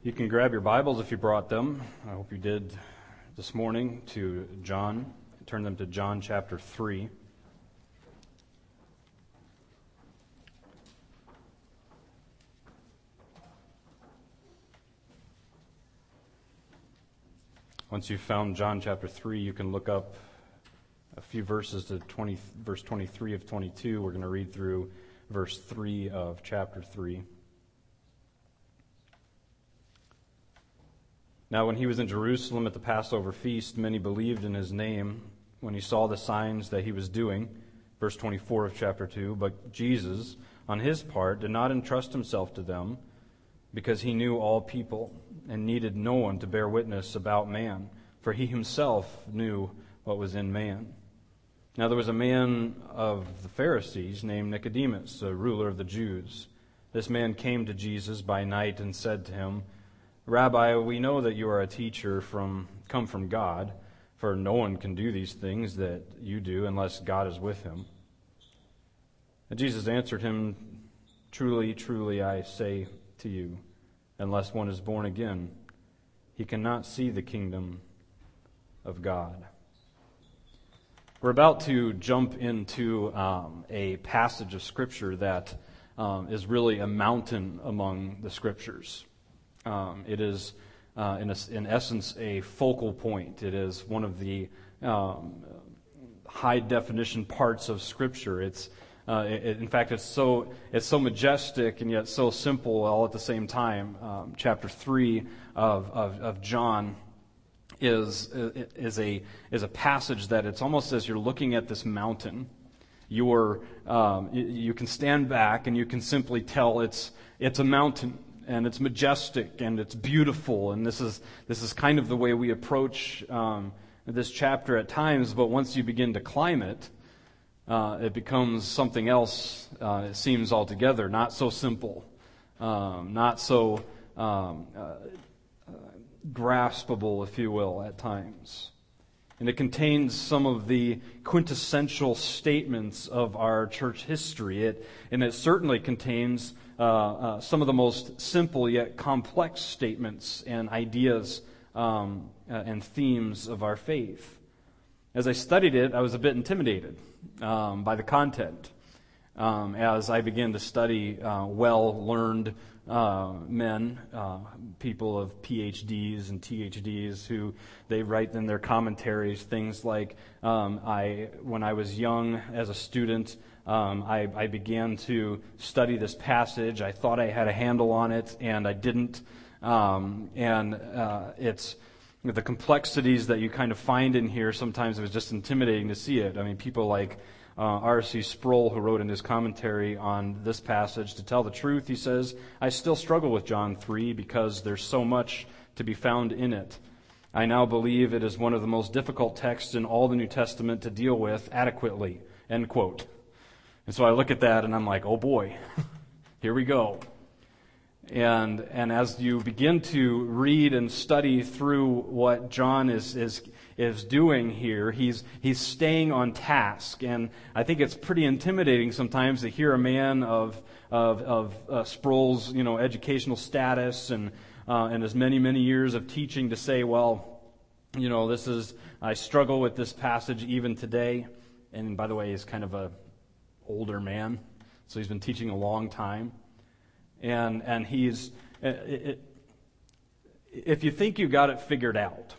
You can grab your Bibles if you brought them. I hope you did this morning to John. Turn them to John chapter 3. Once you've found John chapter 3, you can look up a few verses to verse 23 of 22. We're going to read through verse 3 of chapter 3. Now when he was in Jerusalem at the Passover feast, many believed in his name when he saw the signs that he was doing. Verse 24 of chapter 2. But Jesus, on his part, did not entrust himself to them, because he knew all people and needed no one to bear witness about man, for he himself knew what was in man. Now there was a man of the Pharisees named Nicodemus, a ruler of the Jews. This man came to Jesus by night and said to him, Rabbi, we know that you are a teacher come from God, for no one can do these things that you do unless God is with him. And Jesus answered him, Truly, truly, I say to you, unless one is born again, he cannot see the kingdom of God. We're about to jump into a passage of Scripture that is really a mountain among the Scriptures. It is, in essence, a focal point. It is one of the high-definition parts of Scripture. In fact, it's so majestic and yet so simple all at the same time. Chapter 3 of John is a passage that it's almost as you're looking at this mountain. You can stand back and you can simply tell it's a mountain. And it's majestic and it's beautiful, and this is kind of the way we approach this chapter at times. But once you begin to climb it, it becomes something else. It seems altogether not so simple, not so graspable, if you will, at times. And it contains some of the quintessential statements of our church history. It certainly contains some of the most simple yet complex statements and ideas and themes of our faith. As I studied it, I was a bit intimidated by the content. As I began to study well-learned men, people of PhDs and THDs, who they write in their commentaries things like, when I was young as a student, I began to study this passage. I thought I had a handle on it, and I didn't. It's the complexities that you kind of find in here. Sometimes it was just intimidating to see it. I mean, people like R.C. Sproul, who wrote in his commentary on this passage, to tell the truth, he says, I still struggle with John 3 because there's so much to be found in it. I now believe it is one of the most difficult texts in all the New Testament to deal with adequately, end quote. And so I look at that and I'm like, oh boy, here we go. And as you begin to read and study through what John is doing here, he's staying on task. And I think it's pretty intimidating sometimes to hear a man of Sproul's, educational status and his many years of teaching to say, well, I struggle with this passage even today. And by the way, he's kind of a older man, so he's been teaching a long time. And he's, if you think you got it figured out,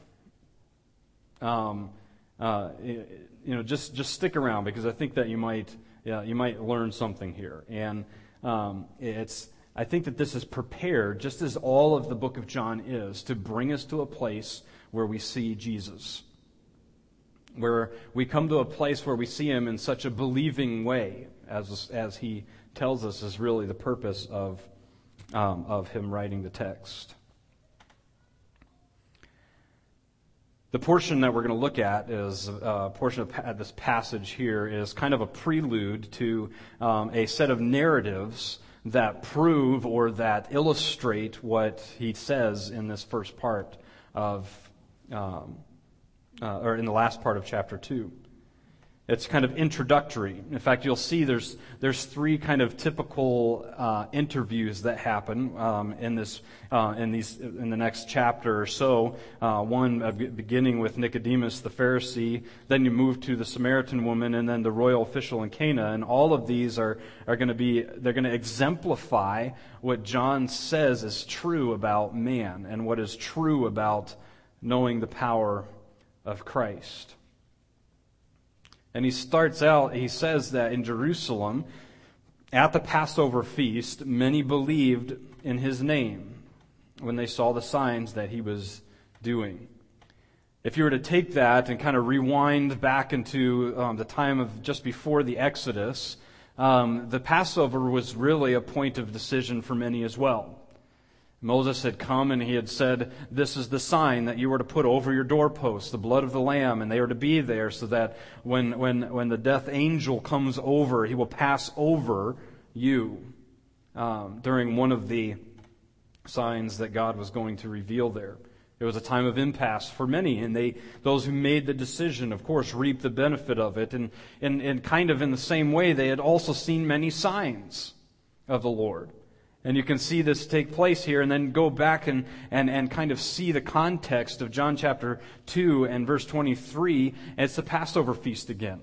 just stick around, because I think that you might learn something here. And I think that this is prepared, just as all of the book of John is, to bring us to a place where we see Jesus, where we come to a place where we see him in such a believing way, as he tells us is really the purpose of him writing the text. The portion that we're going to look at is a portion of this passage here is kind of a prelude to a set of narratives that prove or that illustrate what he says in this first part of, or in the last part of chapter 2. It's kind of introductory. In fact, you'll see there's three kind of typical interviews that happen in the next chapter or so. One beginning with Nicodemus the Pharisee, then you move to the Samaritan woman, and then the royal official in Cana. And all of these they're going to exemplify what John says is true about man and what is true about knowing the power of Christ. And he says that in Jerusalem, at the Passover feast, many believed in his name when they saw the signs that he was doing. If you were to take that and kind of rewind back into the time of just before the Exodus, the Passover was really a point of decision for many as well. Moses had come and he had said, this is the sign that you were to put over your doorpost, the blood of the lamb, and they are to be there so that when the death angel comes over, he will pass over you during one of the signs that God was going to reveal there. It was a time of impasse for many, and those who made the decision, of course, reaped the benefit of it. And kind of in the same way, they had also seen many signs of the Lord. And you can see this take place here and then go back and kind of see the context of John chapter 2 and verse 23. And it's the Passover feast again.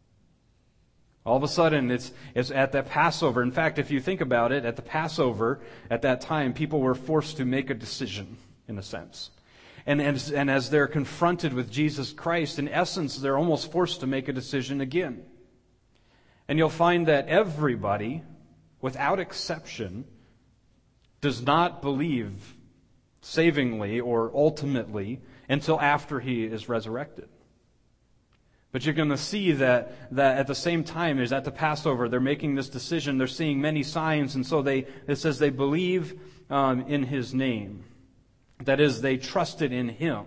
All of a sudden, it's at that Passover. In fact, if you think about it, at the Passover, at that time, people were forced to make a decision, in a sense. And as they're confronted with Jesus Christ, in essence, they're almost forced to make a decision again. And you'll find that everybody, without exception, does not believe savingly or ultimately until after he is resurrected. But you're going to see that at the same time as at the Passover, they're making this decision. They're seeing many signs, and so it says they believe in his name. That is, they trusted in him.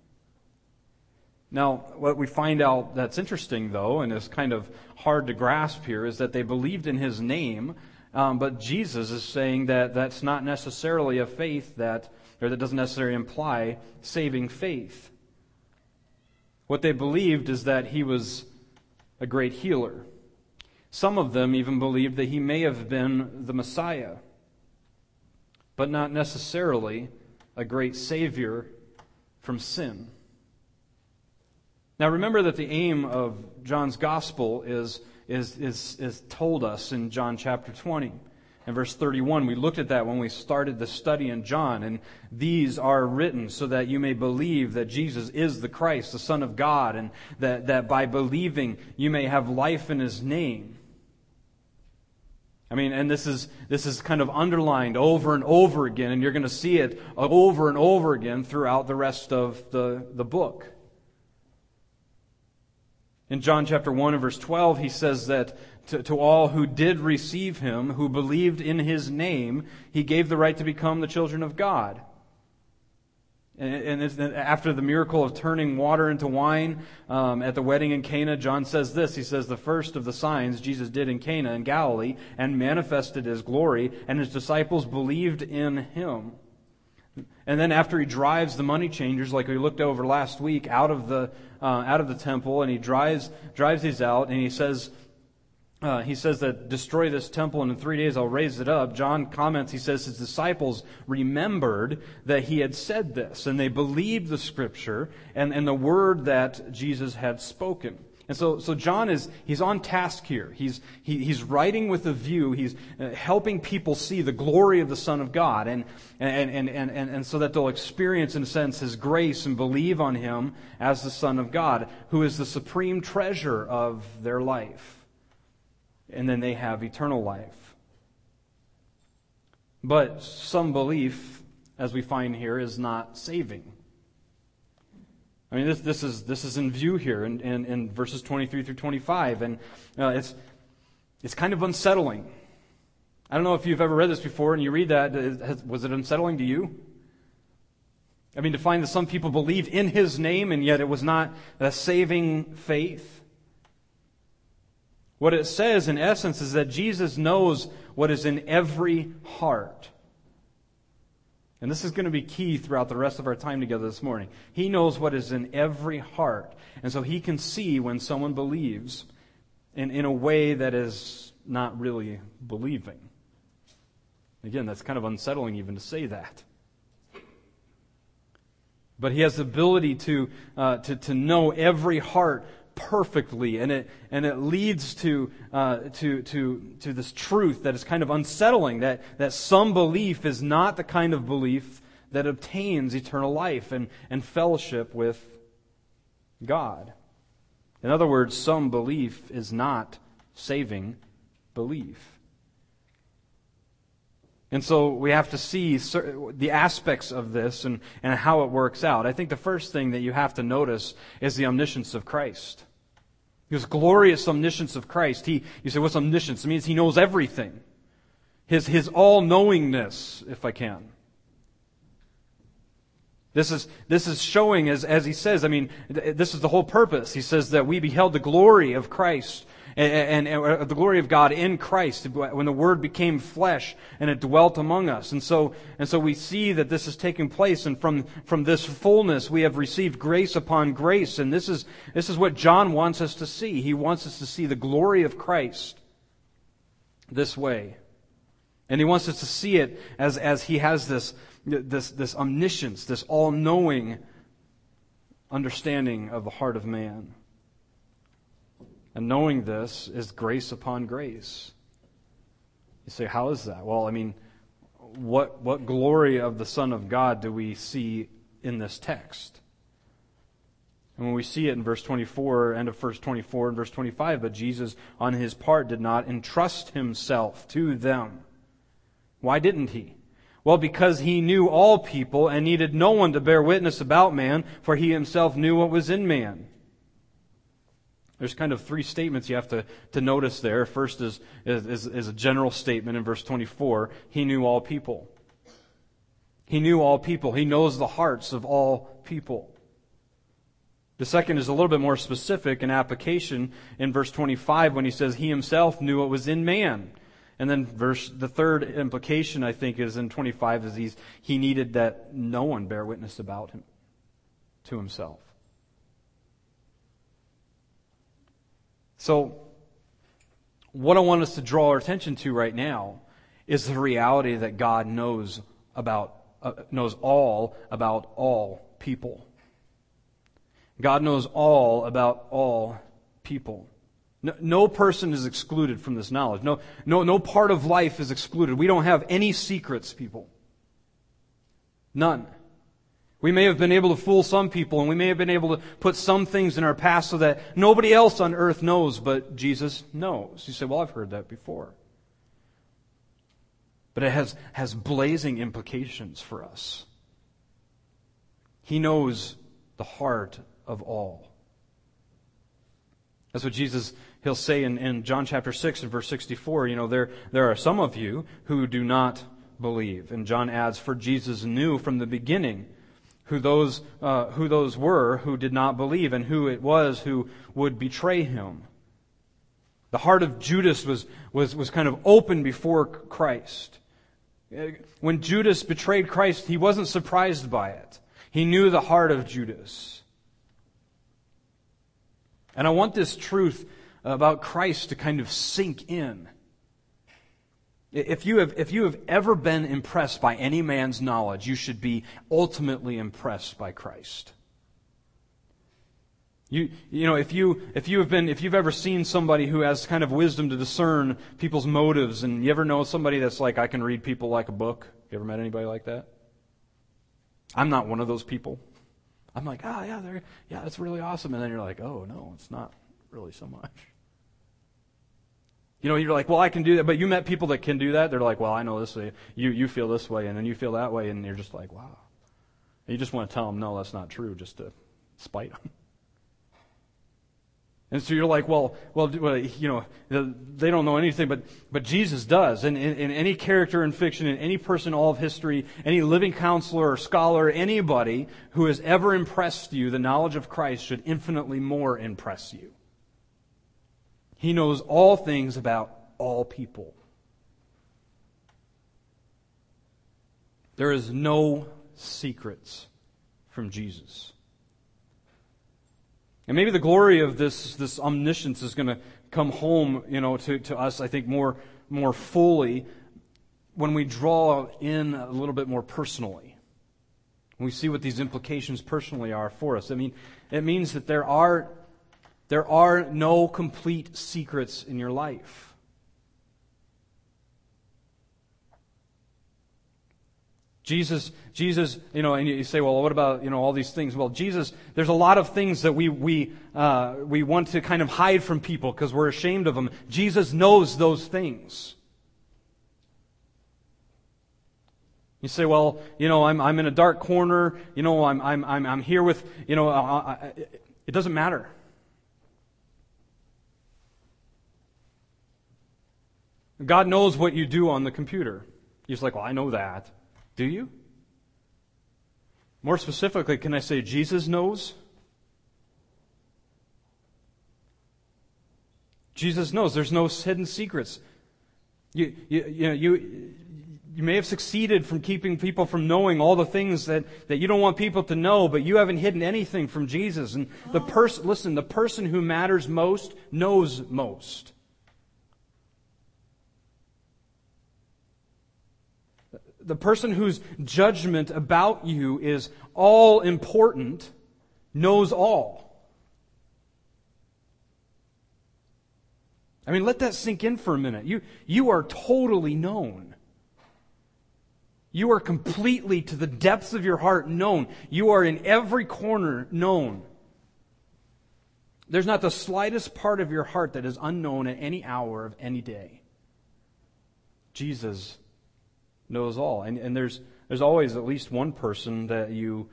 Now, what we find out that's interesting, though, and is kind of hard to grasp here, is that they believed in his name. But Jesus is saying that that's not necessarily a faith that doesn't necessarily imply saving faith. What they believed is that he was a great healer. Some of them even believed that he may have been the Messiah, but not necessarily a great Savior from sin. Now remember that the aim of John's Gospel is told us in John chapter 20 and verse 31. We looked at that when we started the study in John. And these are written so that you may believe that Jesus is the Christ, the Son of God, and that by believing you may have life in his name. I mean, and this is kind of underlined over and over again, and you're going to see it over and over again throughout the rest of the book. In John chapter 1 and verse 12, he says that to all who did receive him, who believed in his name, he gave the right to become the children of God. And after the miracle of turning water into wine at the wedding in Cana, John says this. He says, the first of the signs Jesus did in Cana in Galilee and manifested his glory, and his disciples believed in him. And then after he drives the money changers, like we looked over last week, out of the temple, and he drives these out, and he says that destroy this temple, and in 3 days I'll raise it up. John comments, he says his disciples remembered that he had said this, and they believed the scripture and the word that Jesus had spoken. And so John he's on task here. He's writing with a view. He's helping people see the glory of the Son of God, and so that they'll experience, in a sense, his grace and believe on him as the Son of God, who is the supreme treasure of their life. And then they have eternal life. But some belief, as we find here, is not saving. I mean, this is in view here in verses 23 through 25, and it's kind of unsettling. I don't know if you've ever read this before, and you read that. Was it unsettling to you? I mean, to find that some people believe in his name, and yet it was not a saving faith. What it says, in essence, is that Jesus knows what is in every heart. And this is going to be key throughout the rest of our time together this morning. He knows what is in every heart. And so He can see when someone believes in a way that is not really believing. Again, that's kind of unsettling even to say that. But He has the ability to know every heart perfectly, and it leads to this truth that is kind of unsettling, that some belief is not the kind of belief that obtains eternal life and fellowship with God. In other words, some belief is not saving belief. And so we have to see the aspects of this and how it works out. I think the first thing that you have to notice is the omniscience of Christ. This glorious omniscience of Christ. You say, what's omniscience? It means He knows everything. His all-knowingness, if I can. This is showing, as He says, this is the whole purpose. He says that we beheld the glory of Christ and the glory of God in Christ when the Word became flesh and it dwelt among us. And so we see that this is taking place, and from this fullness we have received grace upon grace. And this is what John wants us to see. He wants us to see the glory of Christ this way. And he wants us to see it as He has this omniscience, this all-knowing understanding of the heart of man. And knowing this is grace upon grace. You say, how is that? Well, what glory of the Son of God do we see in this text? And when we see it in verse 24, end of verse 24 and verse 25, but Jesus on His part did not entrust Himself to them. Why didn't He? Well, because He knew all people and needed no one to bear witness about man, for He Himself knew what was in man. There's kind of three statements you have to notice there. First is a general statement in verse 24. He knew all people. He knew all people. He knows the hearts of all people. The second is a little bit more specific in application in verse 25 when He says He Himself knew what was in man. And then the third implication, I think, is in 25 is He needed that no one bear witness about Him to Himself. So, what I want us to draw our attention to right now is the reality that God knows all about all people. God knows all about all people. No person is excluded from this knowledge. No part of life is excluded. We don't have any secrets, people. None. We may have been able to fool some people, and we may have been able to put some things in our past so that nobody else on earth knows, but Jesus knows. You say, well, I've heard that before. But it has blazing implications for us. He knows the heart of all. That's what He'll say in John chapter 6 and verse 64, there are some of you who do not believe. And John adds, for Jesus knew from the beginning who those were who did not believe and who it was who would betray Him. The heart of Judas was kind of open before Christ. When Judas betrayed Christ, he wasn't surprised by it. He knew the heart of Judas. And I want this truth about Christ to kind of sink in. If you have ever been impressed by any man's knowledge, you should be ultimately impressed by Christ. If you've ever seen somebody who has kind of wisdom to discern people's motives, and you ever know somebody that's like, I can read people like a book. You ever met anybody like that? I'm not one of those people. I'm like, that's really awesome. And then you're like, oh no, it's not really so much. You're like, well, I can do that. But you met people that can do that. They're like, well, I know this way. You feel this way, and then you feel that way, and you're just like, wow. And you just want to tell them, no, that's not true, just to spite them. And so you're like, well, they don't know anything, but Jesus does. And in any character in fiction, in any person in all of history, any living counselor or scholar, anybody who has ever impressed you, the knowledge of Christ should infinitely more impress you. He knows all things about all people. There is no secrets from Jesus. And maybe the glory of this omniscience is going to come home, to us, I think, more fully when we draw in a little bit more personally. When we see what these implications personally are for us. I mean, it means that there are no complete secrets in your life. Jesus, and you say, well, what about, all these things? Well, Jesus, there's a lot of things that we want to kind of hide from people because we're ashamed of them. Jesus knows those things. You say, well, I'm in a dark corner. I'm here with, it doesn't matter. God knows what you do on the computer. You're just like, well, I know that. Do you? More specifically, can I say Jesus knows? Jesus knows. There's no hidden secrets. You may have succeeded from keeping people from knowing all the things that you don't want people to know, but you haven't hidden anything from Jesus. And the person who matters most knows most. The person whose judgment about you is all important knows all. I mean, let that sink in for a minute. You are totally known. You are completely, to the depths of your heart, known. You are in every corner known. There's not the slightest part of your heart that is unknown at any hour of any day. Jesus knows all, and there's always at least one person that you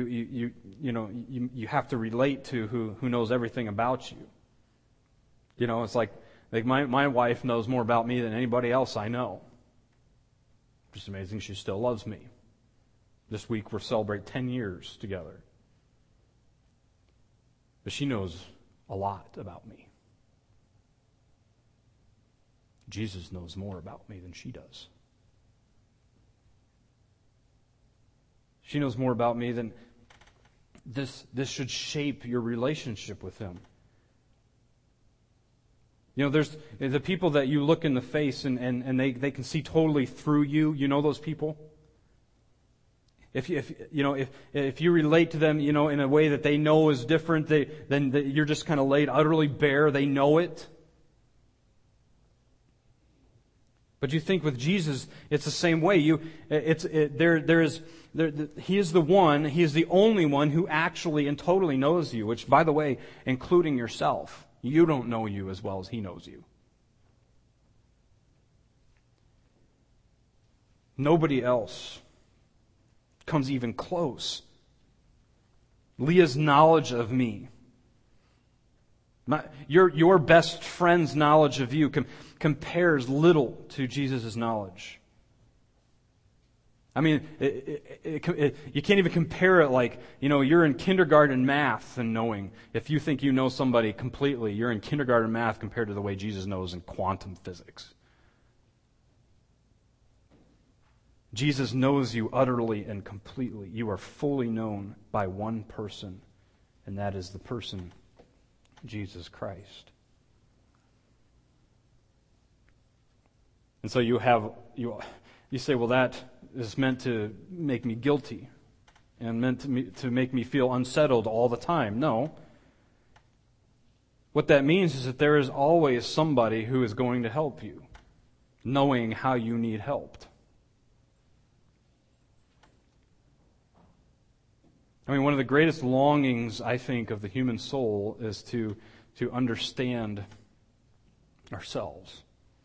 have to relate to who knows everything about you. It's like my wife knows more about me than anybody else I know. Just amazing, she still loves me. This week we're celebrating 10 years together, but she knows a lot about me. Jesus knows more about me than she does. She knows more about me than this should shape your relationship with Him. There's the people that you look in the face and they can see totally through you. You know those people? If you relate to them, in a way that they know is different, then you're just kind of laid utterly bare. They know it. But you think with Jesus, it's the same way. He is the one, He is the only one who actually and totally knows you, which, by the way, including yourself. You don't know you as well as He knows you. Nobody else comes even close. Leah's knowledge of me, your best friend's knowledge of you compares little to Jesus' knowledge. I mean, you can't even compare it like, you're in kindergarten math and knowing. If you think you know somebody completely, you're in kindergarten math compared to the way Jesus knows in quantum physics. Jesus knows you utterly and completely. You are fully known by one person, and that is the person Jesus Christ. And so you say, well, that is meant to make me guilty and meant to make me feel unsettled all the time. No. What that means is that there is always somebody who is going to help you, knowing how you need helped. I mean, one of the greatest longings, I think, of the human soul is to understand ourselves.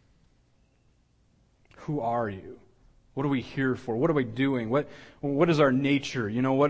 Who are you? What are we here for? What are we doing? What is our nature?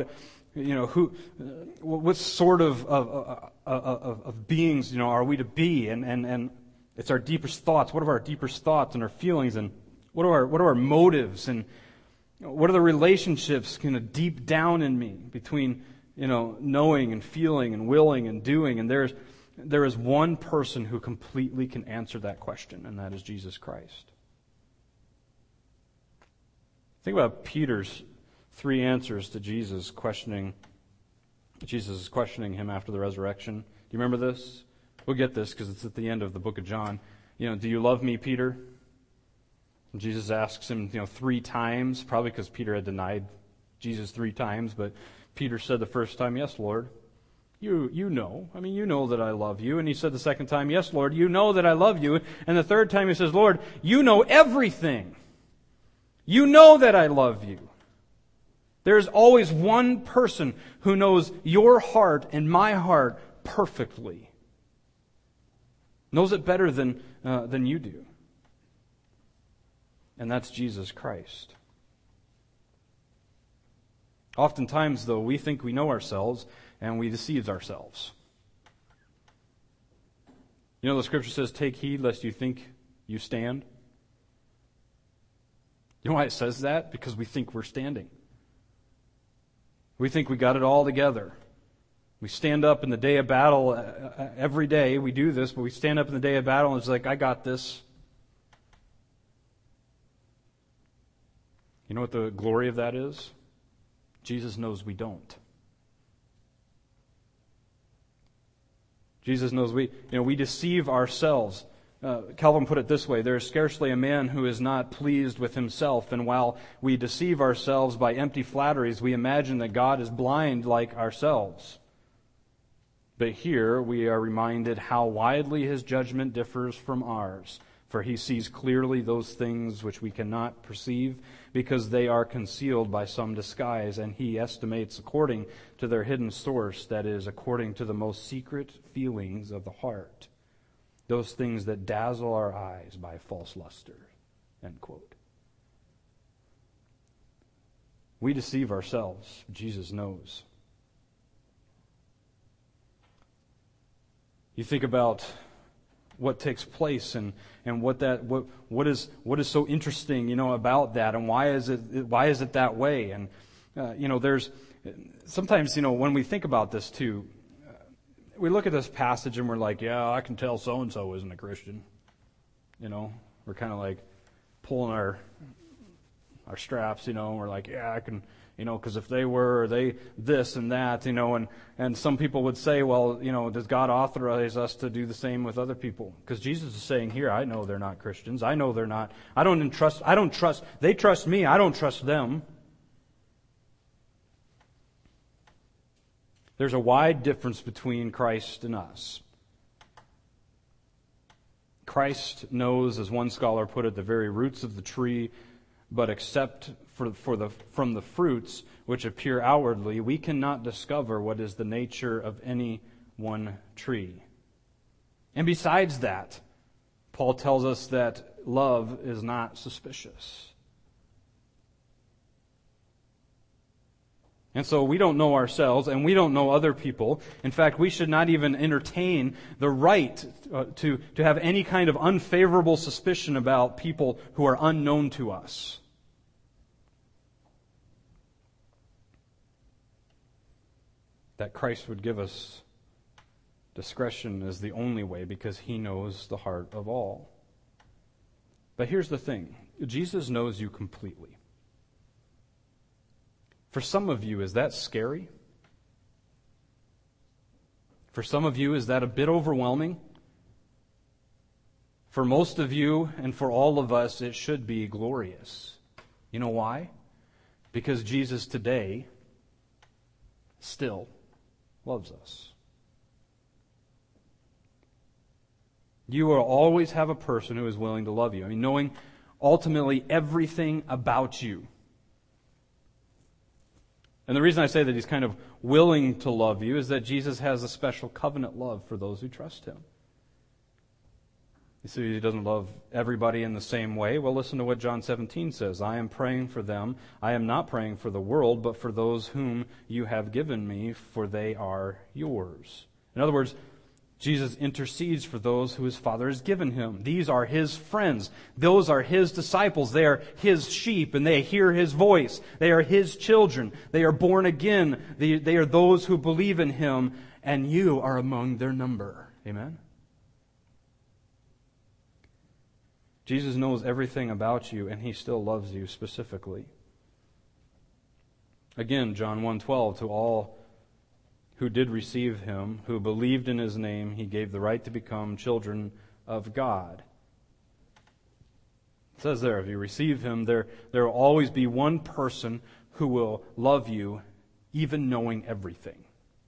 What sort of beings, are we to be? And it's our deepest thoughts. What are our deepest thoughts and our feelings? And what are our motives? And what are the relationships kind of deep down in me between, knowing and feeling and willing and doing? And there is one person who completely can answer that question, and that is Jesus Christ. Think about Peter's 3 answers to Jesus is questioning him after the resurrection. Do you remember this? We'll get this because it's at the end of the book of John. Do you love me, Peter? And Jesus asks him, 3 times, probably because Peter had denied Jesus 3 times, but Peter said the first time, yes, Lord. You know. You know that I love you. And he said the second time, yes, Lord, you know that I love you. And the third time he says, Lord, you know everything. You know that I love you. There's always one person who knows your heart and my heart perfectly. Knows it better than you do. And that's Jesus Christ. Oftentimes, though, we think we know ourselves and we deceive ourselves. The Scripture says, take heed lest you think you stand. You know why it says that? Because we think we're standing. We think we got it all together. We stand up in the day of battle every day. We do this, but we stand up in the day of battle and it's like, I got this. You know what the glory of that is? Jesus knows we don't. Jesus knows we deceive ourselves. Calvin put it this way, there is scarcely a man who is not pleased with himself, and while we deceive ourselves by empty flatteries, we imagine that God is blind like ourselves. But here we are reminded how widely his judgment differs from ours, for he sees clearly those things which we cannot perceive, because they are concealed by some disguise, and he estimates according to their hidden source, that is, according to the most secret feelings of the heart. Those things that dazzle our eyes by false luster. End quote. We deceive ourselves. Jesus knows. You think about what takes place and what is so interesting, about that, and why is it that way? And there's sometimes, when we think about this too, we look at this passage and we're like, yeah, I can tell so-and-so isn't a Christian. We're kind of like pulling our straps, and we're like, yeah, I can, because if they were, they this and that, and some people would say, well, does God authorize us to do the same with other people? Because Jesus is saying here, I know they're not Christians. I know they're not. I don't trust, they trust me. I don't trust them. There's a wide difference between Christ and us. Christ knows, as one scholar put it, the very roots of the tree, but except from the fruits which appear outwardly, we cannot discover what is the nature of any one tree. And besides that, Paul tells us that love is not suspicious. And so we don't know ourselves, and we don't know other people. In fact, we should not even entertain the right to have any kind of unfavorable suspicion about people who are unknown to us. That Christ would give us discretion is the only way, because he knows the heart of all. But here's the thing. Jesus knows you completely. For some of you, is that scary? For some of you, is that a bit overwhelming? For most of you, and for all of us, it should be glorious. You know why? Because Jesus today still loves us. You will always have a person who is willing to love you. Knowing ultimately everything about you. And the reason I say that he's kind of willing to love you is that Jesus has a special covenant love for those who trust him. You see, he doesn't love everybody in the same way. Well, listen to what John 17 says. I am praying for them. I am not praying for the world, but for those whom you have given me, for they are yours. In other words, Jesus intercedes for those who his Father has given him. These are his friends. Those are his disciples. They are his sheep, and they hear his voice. They are his children. They are born again. They are those who believe in him, and you are among their number. Amen? Jesus knows everything about you, and he still loves you specifically. Again, John 1:12, to all who did receive him, who believed in his name, he gave the right to become children of God. It says there, if you receive him, there will always be one person who will love you, even knowing everything.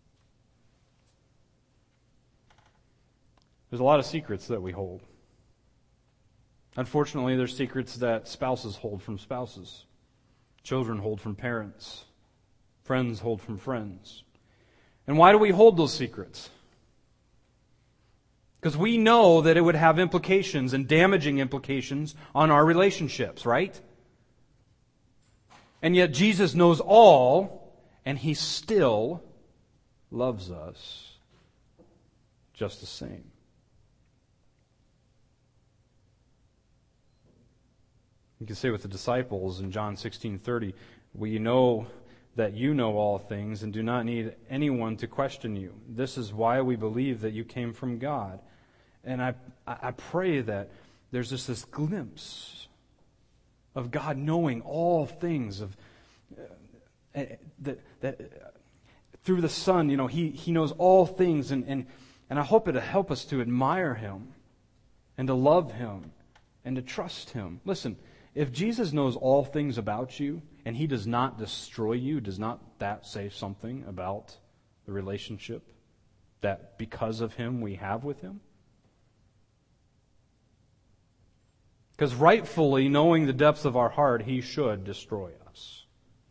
There's a lot of secrets that we hold. Unfortunately, there's secrets that spouses hold from spouses. Children hold from parents. Friends hold from friends. And why do we hold those secrets? Because we know that it would have implications and damaging implications on our relationships, right? And yet Jesus knows all, and He still loves us just the same. You can say with the disciples in John 16:30, we know that you know all things and do not need anyone to question you. This is why we believe that you came from God. And I pray that there's just this glimpse of God knowing all things, of that through the Son, He knows all things, and I hope it'll help us to admire Him and to love Him and to trust Him. Listen, if Jesus knows all things about you and He does not destroy you, does not that say something about the relationship that because of Him we have with Him? Because rightfully, knowing the depths of our heart, He should destroy us.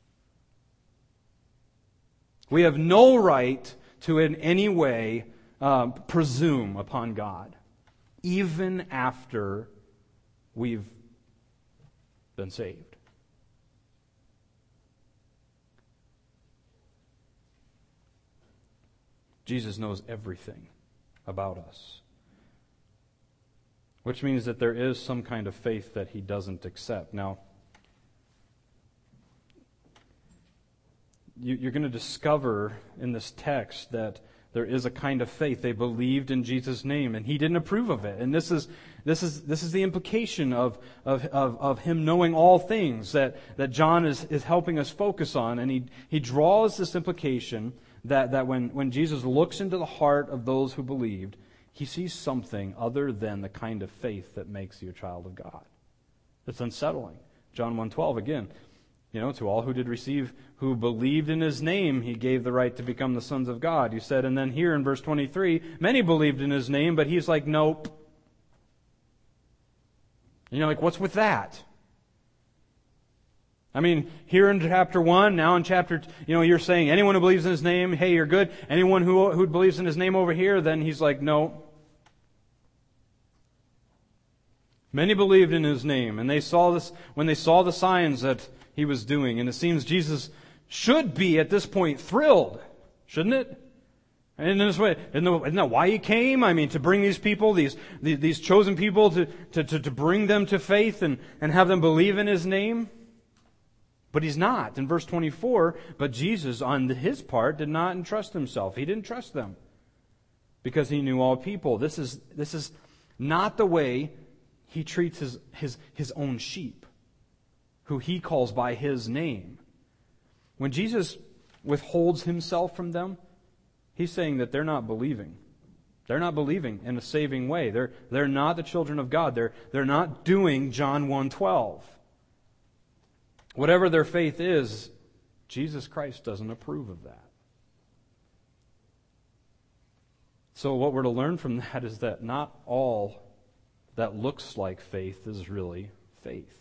We have no right to in any way presume upon God, even after we've been saved. Jesus knows everything about us, which means that there is some kind of faith that He doesn't accept. Now, you're going to discover in this text that there is a kind of faith. They believed in Jesus' name, and He didn't approve of it. And this is the implication of Him knowing all things that John is helping us focus on. And he draws this implication that when Jesus looks into the heart of those who believed, He sees something other than the kind of faith that makes you a child of God. It's unsettling. John 1:12 again. To all who did receive, who believed in His name, He gave the right to become the sons of God. He said, and then here in verse 23, many believed in His name, but He's like, nope. And you're like, what's with that? I mean, here in chapter 1, now in chapter, you're saying anyone who believes in His name, hey, you're good. Anyone who believes in His name over here, then He's like, no. Many believed in His name, and they saw this when they saw the signs that He was doing. And it seems Jesus should be at this point thrilled, shouldn't it? And in this way, isn't that why He came? I mean, to bring these people, these chosen people, to bring them to faith and have them believe in His name. But He's not. In verse 24, but Jesus, on His part, did not entrust Himself. He didn't trust them because He knew all people. This is not the way He treats His own sheep, who He calls by His name. When Jesus withholds Himself from them, He's saying that they're not believing. They're not believing in a saving way. They're not the children of God. They're not doing John 1:12. Whatever their faith is, Jesus Christ doesn't approve of that. So what we're to learn from that is that not all that looks like faith is really faith.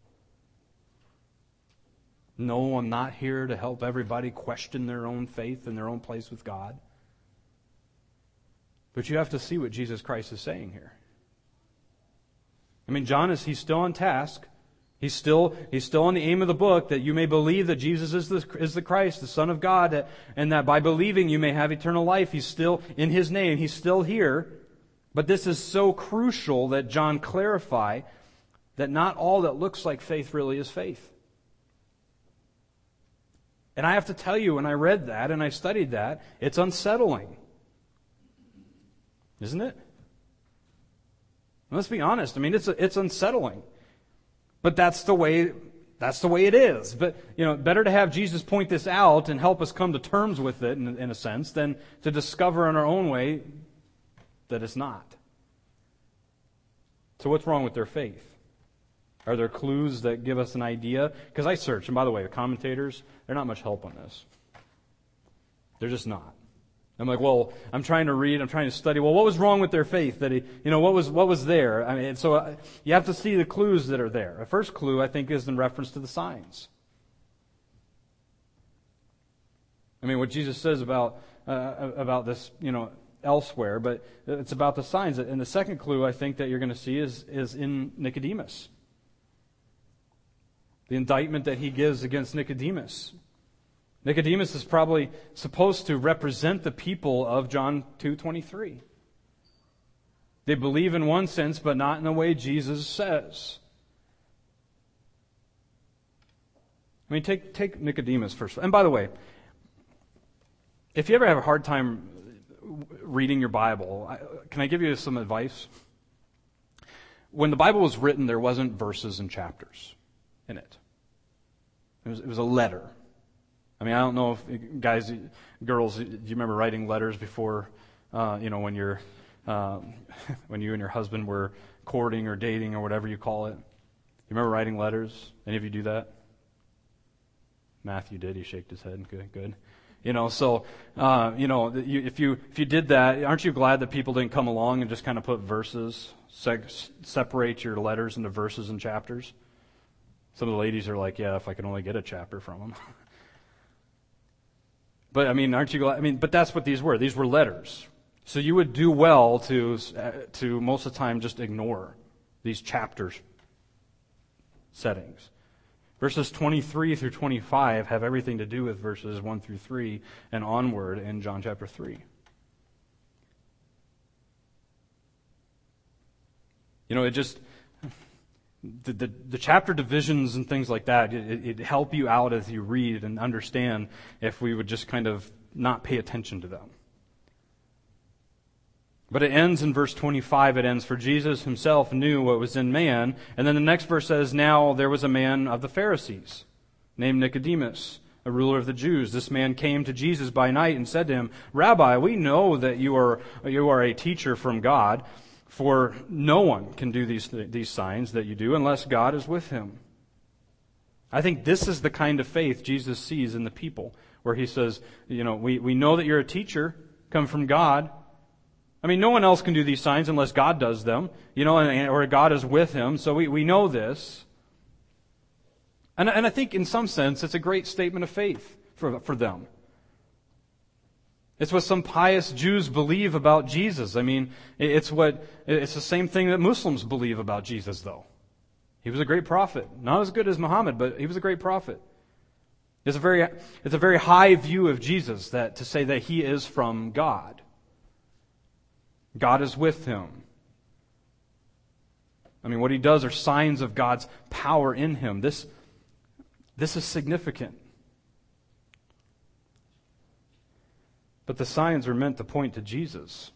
No, I'm not here to help everybody question their own faith and their own place with God. But you have to see what Jesus Christ is saying here. I mean, he's still on task. He's still on the aim of the book, that you may believe that Jesus is the Christ, the Son of God, and that by believing you may have eternal life. He's still in His name. He's still here. But this is so crucial that John clarify that not all that looks like faith really is faith. And I have to tell you, when I read that and I studied that, it's unsettling. Isn't it? Let's be honest. I mean, it's unsettling. But that's the way that's the way it is. But, better to have Jesus point this out and help us come to terms with it in a sense than to discover in our own way that it's not. So what's wrong with their faith? Are there clues that give us an idea? Because I searched, and by the way, the commentators, they're not much help on this. They're just not. I'm like, well, I'm trying to read, I'm trying to study. Well, what was wrong with their faith? What was there? I mean, so you have to see the clues that are there. The first clue, I think, is in reference to the signs. I mean, what Jesus says about this, elsewhere, but it's about the signs. And the second clue, I think, that you're going to see is in Nicodemus. The indictment that he gives against Nicodemus. Nicodemus is probably supposed to represent the people of John 2:23. They believe in one sense, but not in the way Jesus says. I mean, take Nicodemus first. And by the way, if you ever have a hard time reading your Bible, can I give you some advice? When the Bible was written, there wasn't verses and chapters in it. It was a letter. I mean, I don't know if guys, girls, do you remember writing letters before, when you and your husband were courting or dating or whatever you call it? You remember writing letters? Any of you do that? Matthew did. He shook his head. Good. If you did that, aren't you glad that people didn't come along and just kind of put verses, separate your letters into verses and chapters? Some of the ladies are like, yeah, if I could only get a chapter from them. But, I mean, aren't you glad? I mean, but that's what these were. These were letters. So you would do well to most of the time just ignore these chapters settings. Verses 23 through 25 have everything to do with verses 1 through 3 and onward in John chapter 3. It just... The chapter divisions and things like that, it help you out as you read and understand if we would just kind of not pay attention to them. But it ends in verse 25, it ends, "For Jesus himself knew what was in man." And then the next verse says, "Now there was a man of the Pharisees, named Nicodemus, a ruler of the Jews. This man came to Jesus by night and said to him, 'Rabbi, we know that you are a teacher from God, for no one can do these signs that you do unless God is with him.'" I think this is the kind of faith Jesus sees in the people, where he says, we know that you're a teacher, come from God. I mean, no one else can do these signs unless God does them, or God is with him, so we know this. And I think in some sense it's a great statement of faith for them. It's what some pious Jews believe about Jesus. I mean, it's the same thing that Muslims believe about Jesus, though. He was a great prophet. Not as good as Muhammad, but he was a great prophet. It's a very high view of Jesus to say that he is from God. God is with him. I mean, what he does are signs of God's power in him. This is significant. But the signs are meant to point to Jesus.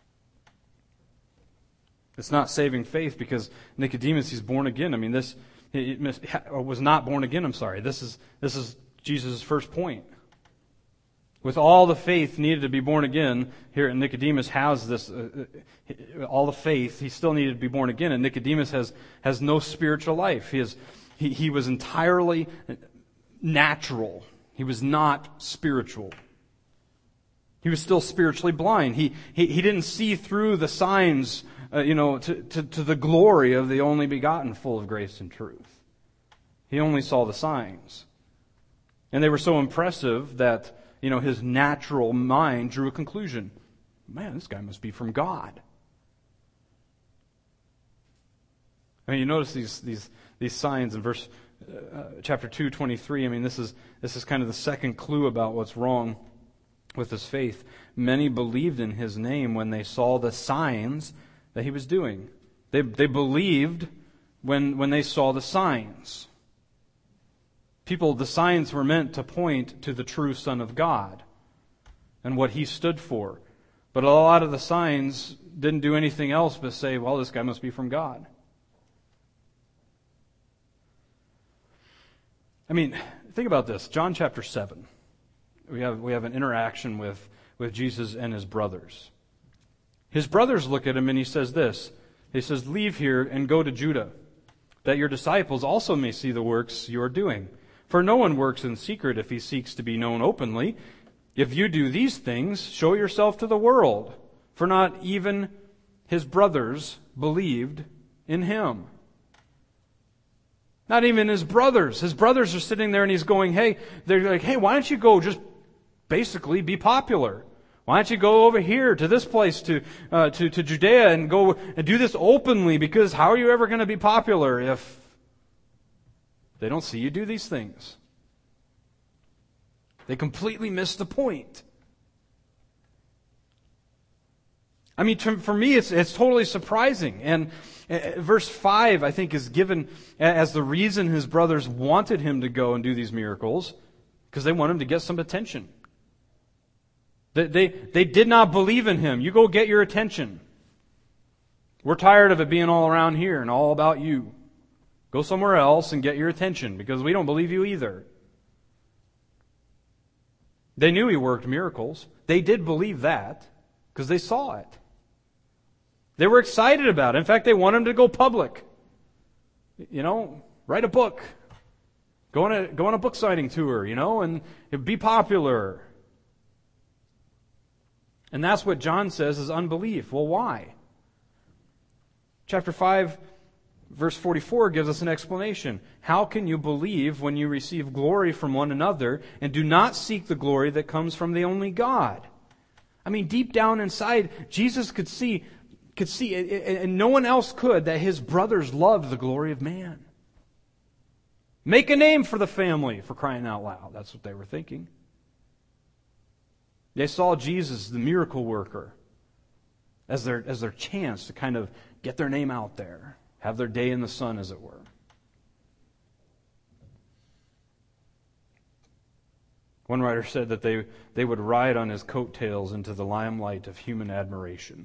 It's not saving faith because Nicodemus, he's born again. I mean, was not born again, I'm sorry. This is Jesus' first point. With all the faith needed to be born again, here Nicodemus has this, all the faith, he still needed to be born again, and Nicodemus has no spiritual life. He was entirely natural. He was not spiritual. He was still spiritually blind. He didn't see through the signs, to the glory of the only begotten, full of grace and truth. He only saw the signs. And they were so impressive that, his natural mind drew a conclusion. Man, this guy must be from God. I mean, you notice these signs in verse chapter 2:23. I mean, this is kind of the second clue about what's wrong with his faith. Many believed in his name when they saw the signs that he was doing. They believed when they saw the signs. The signs were meant to point to the true Son of God and what he stood for. But a lot of the signs didn't do anything else but say, well, this guy must be from God. I mean, think about this. John chapter 7. We have an interaction with Jesus and his brothers. His brothers look at him and he says this. He says, "Leave here and go to Judah, that your disciples also may see the works you are doing. For no one works in secret if he seeks to be known openly. If you do these things, show yourself to the world. For not even his brothers believed in him." Not even his brothers. His brothers are sitting there and he's going, they're like, hey, why don't you go just basically be popular? Why don't you go over here to this place, to Judea, and go and do this openly? Because how are you ever going to be popular if they don't see you do these things? They completely miss the point. I mean, for me, it's totally surprising. And verse 5, I think, is given as the reason his brothers wanted him to go and do these miracles, because they want him to get some attention. They did not believe in him. You go get your attention. We're tired of it being all around here and all about you. Go somewhere else and get your attention, because we don't believe you either. They knew he worked miracles. They did believe that, because they saw it. They were excited about it. In fact, they want him to go public. Write a book. Go on a book signing tour, and be popular. And that's what John says is unbelief. Well, why? Chapter 5, verse 44 gives us an explanation. How can you believe when you receive glory from one another and do not seek the glory that comes from the only God? I mean, deep down inside, Jesus could see, and no one else could, that his brothers loved the glory of man. Make a name for the family, for crying out loud. That's what they were thinking. They saw Jesus, the miracle worker, as their chance to kind of get their name out there, have their day in the sun, as it were. One writer said that they would ride on his coattails into the limelight of human admiration.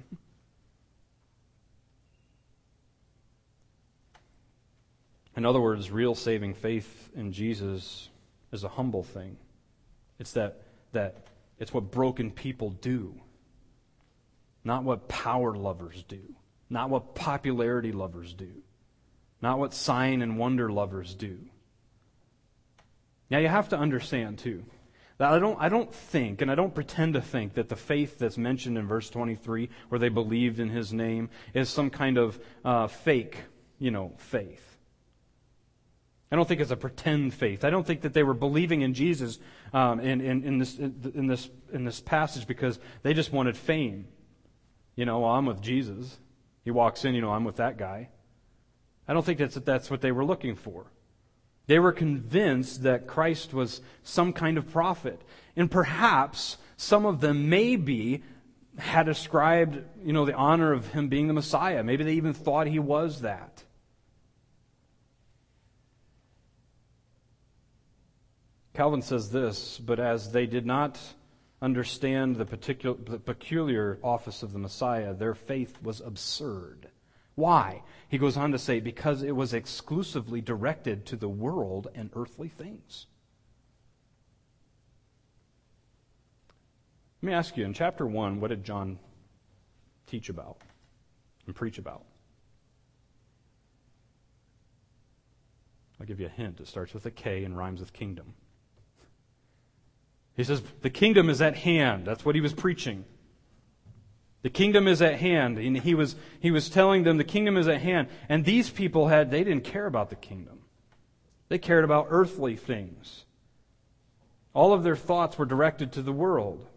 In other words, real saving faith in Jesus is a humble thing. It's that it's what broken people do, not what power lovers do, not what popularity lovers do, not what sign and wonder lovers do. Now you have to understand too that I don't think, and I don't pretend to think, that the faith that's mentioned in verse 23, where they believed in his name, is some kind of fake, faith. I don't think it's a pretend faith. I don't think that they were believing in Jesus in this passage because they just wanted fame. I'm with Jesus. He walks in, I'm with that guy. I don't think that's what they were looking for. They were convinced that Christ was some kind of prophet. And perhaps some of them maybe had ascribed, the honor of him being the Messiah. Maybe they even thought he was that. Calvin says this, but as they did not understand the peculiar office of the Messiah, their faith was absurd. Why? He goes on to say, because it was exclusively directed to the world and earthly things. Let me ask you, in chapter 1, what did John teach about and preach about? I'll give you a hint. It starts with a K and rhymes with kingdom. He says, the kingdom is at hand. That's what he was preaching. The kingdom is at hand. And he was telling them the kingdom is at hand. And these people they didn't care about the kingdom. They cared about earthly things. All of their thoughts were directed to the world.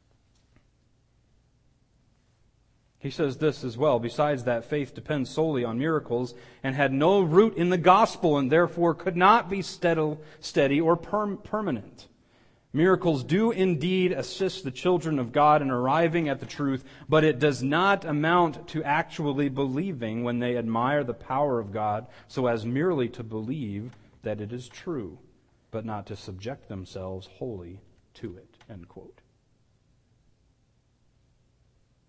He says this as well. Besides that, faith depends solely on miracles and had no root in the gospel and therefore could not be steady or permanent. Miracles do indeed assist the children of God in arriving at the truth, but it does not amount to actually believing when they admire the power of God so as merely to believe that it is true, but not to subject themselves wholly to it. End quote.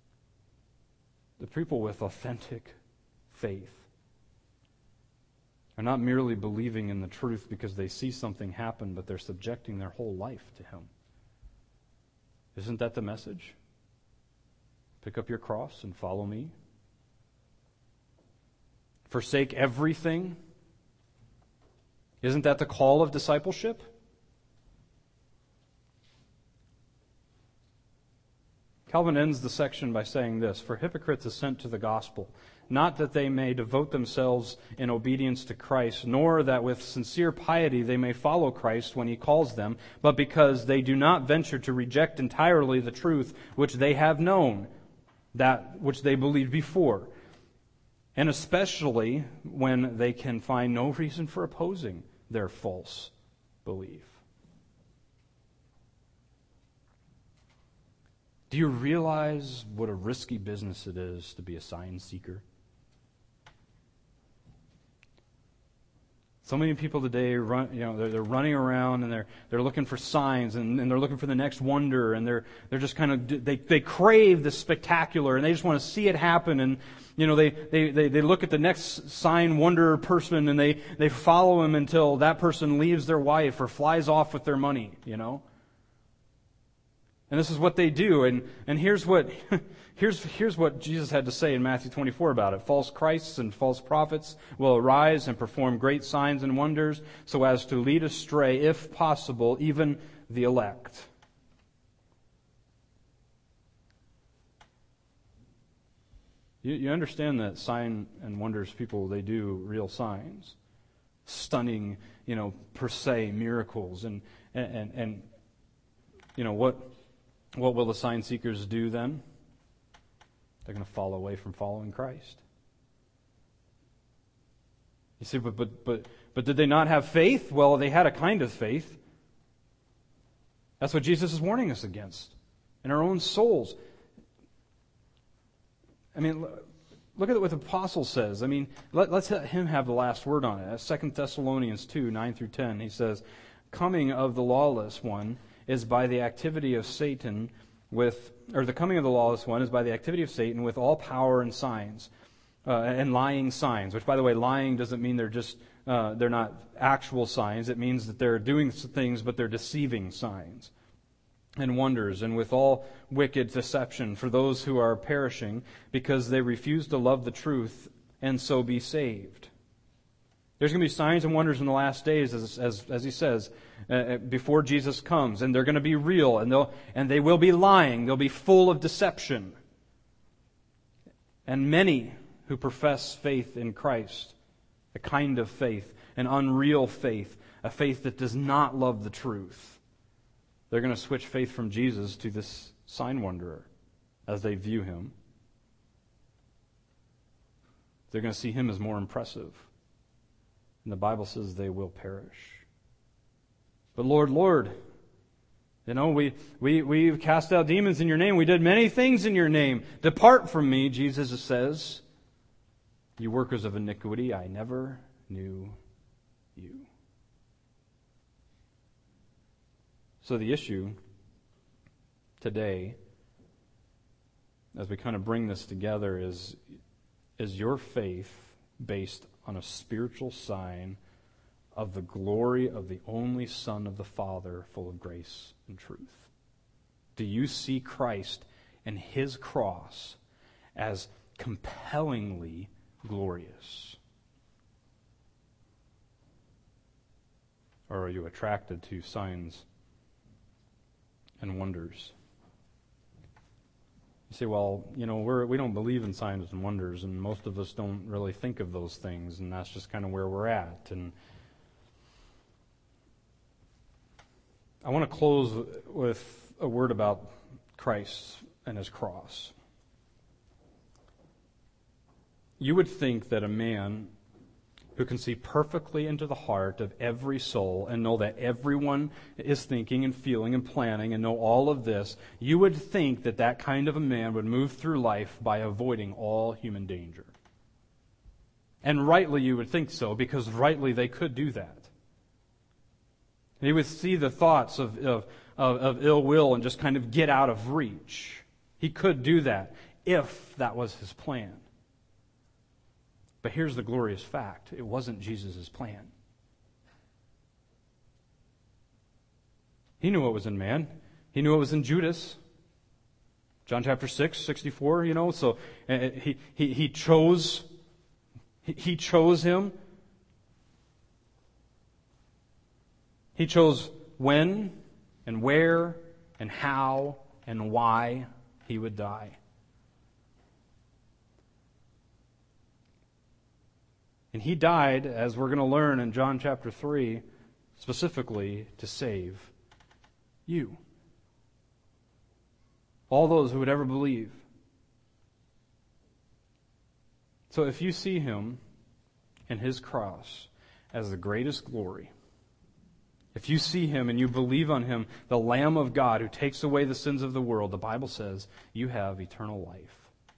The people with authentic faith are not merely believing in the truth because they see something happen, but they're subjecting their whole life to Him. Isn't that the message? Pick up your cross and follow me. Forsake everything. Isn't that the call of discipleship? Calvin ends the section by saying this: "For hypocrites assent to the gospel, not that they may devote themselves in obedience to Christ, nor that with sincere piety they may follow Christ when He calls them, but because they do not venture to reject entirely the truth which they have known, that which they believed before, and especially when they can find no reason for opposing their false belief." Do you realize what a risky business it is to be a sign seeker? So many people today they're running around and they're looking for signs and they're looking for the next wonder, and they're just kind of they crave the spectacular and they just want to see it happen, and they look at the next sign wonder person and they follow him until that person leaves their wife or flies off with their money, And this is what they do, and here's what Jesus had to say in Matthew 24 about it. "False Christs and false prophets will arise and perform great signs and wonders, so as to lead astray, if possible, even the elect." You understand that sign and wonders people, they do real signs, stunning, per se miracles, and what will the sign seekers do then? They're going to fall away from following Christ. You see, but did they not have faith? Well, they had a kind of faith. That's what Jesus is warning us against in our own souls. I mean, look at what the apostle says. I mean, let's let him have the last word on it. 2 Thessalonians 2, 9 through 10, he says, "Coming of the lawless one is by the activity of Satan the coming of the lawless one is by the activity of Satan with all power and signs, and lying signs," which, by the way, lying doesn't mean they're not actual signs. It means that they're doing things, but they're deceiving signs, "and wonders, and with all wicked deception for those who are perishing, because they refuse to love the truth and so be saved." There's going to be signs and wonders in the last days, as he says, before Jesus comes, and they're going to be real, and they will be lying. They'll be full of deception. And many who profess faith in Christ, a kind of faith, an unreal faith, a faith that does not love the truth, they're going to switch faith from Jesus to this sign wonderer as they view him. They're going to see him as more impressive. And the Bible says they will perish. "But Lord, Lord, we've cast out demons in your name. We did many things in your name. Depart from me," Jesus says, "you workers of iniquity, I never knew you." So the issue today, as we kind of bring this together, is your faith based on a spiritual sign of the glory of the only Son of the Father, full of grace and truth? Do you see Christ and His cross as compellingly glorious? Or are you attracted to signs and wonders? You say, well, we don't believe in signs and wonders, and most of us don't really think of those things, and that's just kind of where we're at. And I want to close with a word about Christ and His cross. You would think that a man who can see perfectly into the heart of every soul and know that everyone is thinking and feeling and planning and know all of this, you would think that that kind of a man would move through life by avoiding all human danger. And rightly you would think so, because rightly they could do that. He would see the thoughts of ill will and just kind of get out of reach. He could do that if that was his plan. But here's the glorious fact. It wasn't Jesus' plan. He knew what was in man. He knew what was in Judas. John chapter 6, 64, so he chose him. He chose when and where and how and why he would die. And he died, as we're going to learn in John chapter 3, specifically to save you. All those who would ever believe. So if you see him and his cross as the greatest glory, if you see him and you believe on him, the Lamb of God who takes away the sins of the world, the Bible says you have eternal life.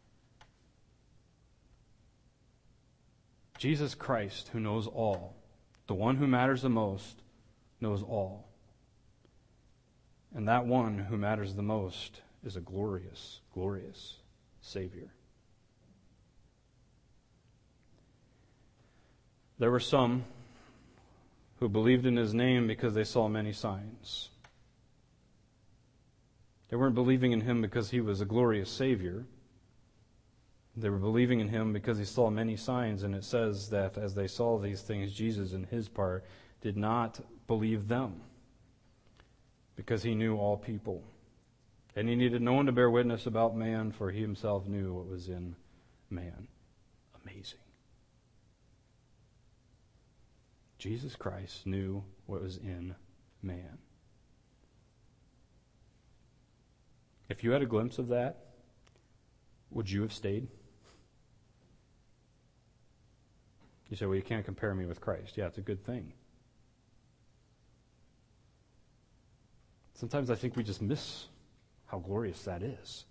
Jesus Christ, who knows all, the one who matters the most, knows all. And that one who matters the most is a glorious, glorious Savior. There were some who believed in his name because they saw many signs. They weren't believing in him because he was a glorious Savior. They were believing in him because he saw many signs, and it says that as they saw these things, Jesus, in his part, did not believe them because he knew all people. And he needed no one to bear witness about man, for he himself knew what was in man. Amazing. Jesus Christ knew what was in man. If you had a glimpse of that, would you have stayed? You say, well, you can't compare me with Christ. Yeah, it's a good thing. Sometimes I think we just miss how glorious that is.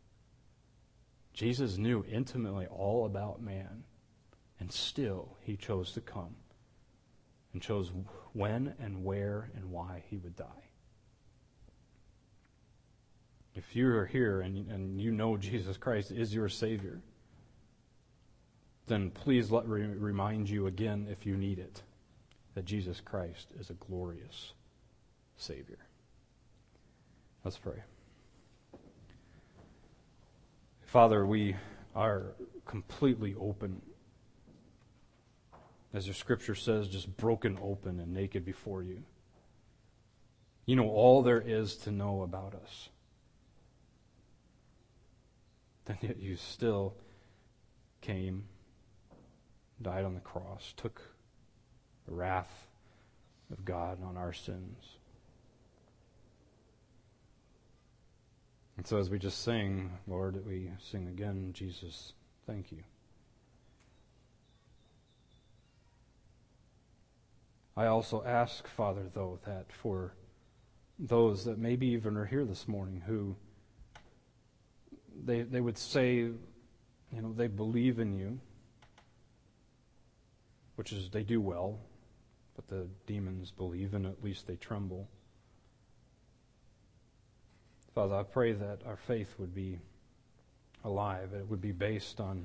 Jesus knew intimately all about man, and still he chose to come and chose when and where and why he would die. If you are here and you know Jesus Christ is your Savior, then please let me remind you again, if you need it, that Jesus Christ is a glorious Savior. Let's pray. Father, we are completely open. As your scripture says, just broken open and naked before you. You know all there is to know about us. And yet you still came, died on the cross, took the wrath of God on our sins. And so as we just sing, Lord, we sing again, Jesus, thank you. I also ask, Father, though, that for those that maybe even are here this morning who they would say, they believe in you, which is they do well, but the demons believe and at least they tremble. Father, I pray that our faith would be alive. It would be based on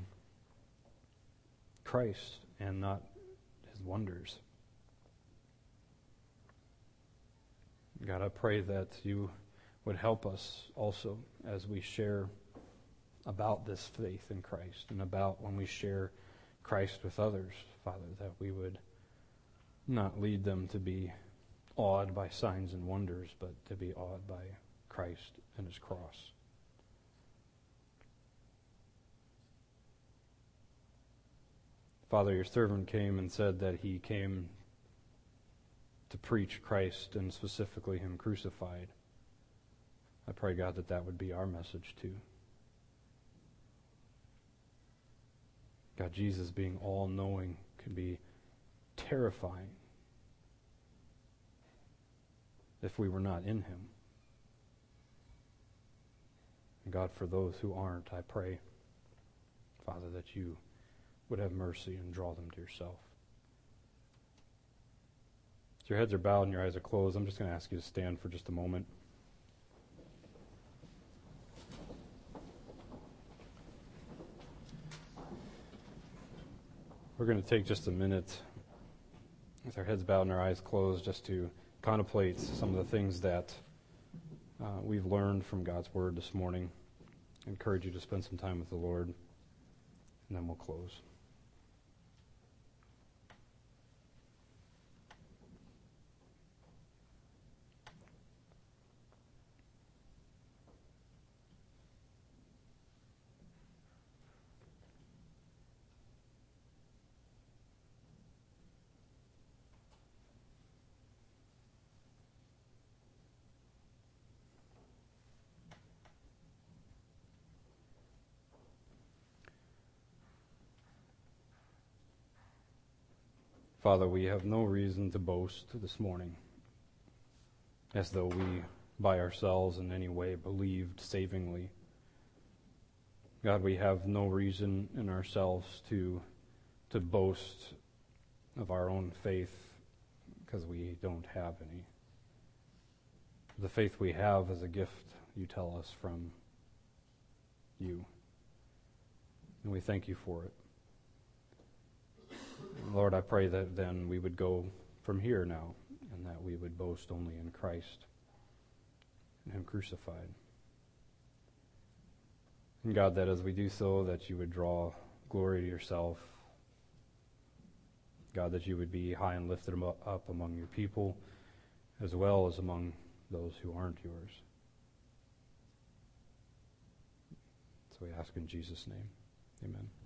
Christ and not his wonders. God, I pray that you would help us also as we share about this faith in Christ and about when we share Christ with others, Father, that we would not lead them to be awed by signs and wonders, but to be awed by Christ and his cross. Father, your servant came and said that he came to preach Christ and specifically him crucified. I pray, God, that that would be our message too. God, Jesus being all-knowing can be terrifying if we were not in him. And God, for those who aren't, I pray, Father, that you would have mercy and draw them to yourself. As your heads are bowed and your eyes are closed, I'm just going to ask you to stand for just a moment. We're going to take just a minute with our heads bowed and our eyes closed just to contemplate some of the things that we've learned from God's Word this morning. I encourage you to spend some time with the Lord, and then we'll close. Father, we have no reason to boast this morning as though we by ourselves in any way believed savingly. God, we have no reason in ourselves to boast of our own faith because we don't have any. The faith we have is a gift, you tell us, from you. And we thank you for it. Lord, I pray that then we would go from here now, and that we would boast only in Christ and Him crucified. And God, that as we do so, that you would draw glory to yourself. God, that you would be high and lifted up among your people, as well as among those who aren't yours. So we ask in Jesus' name. Amen.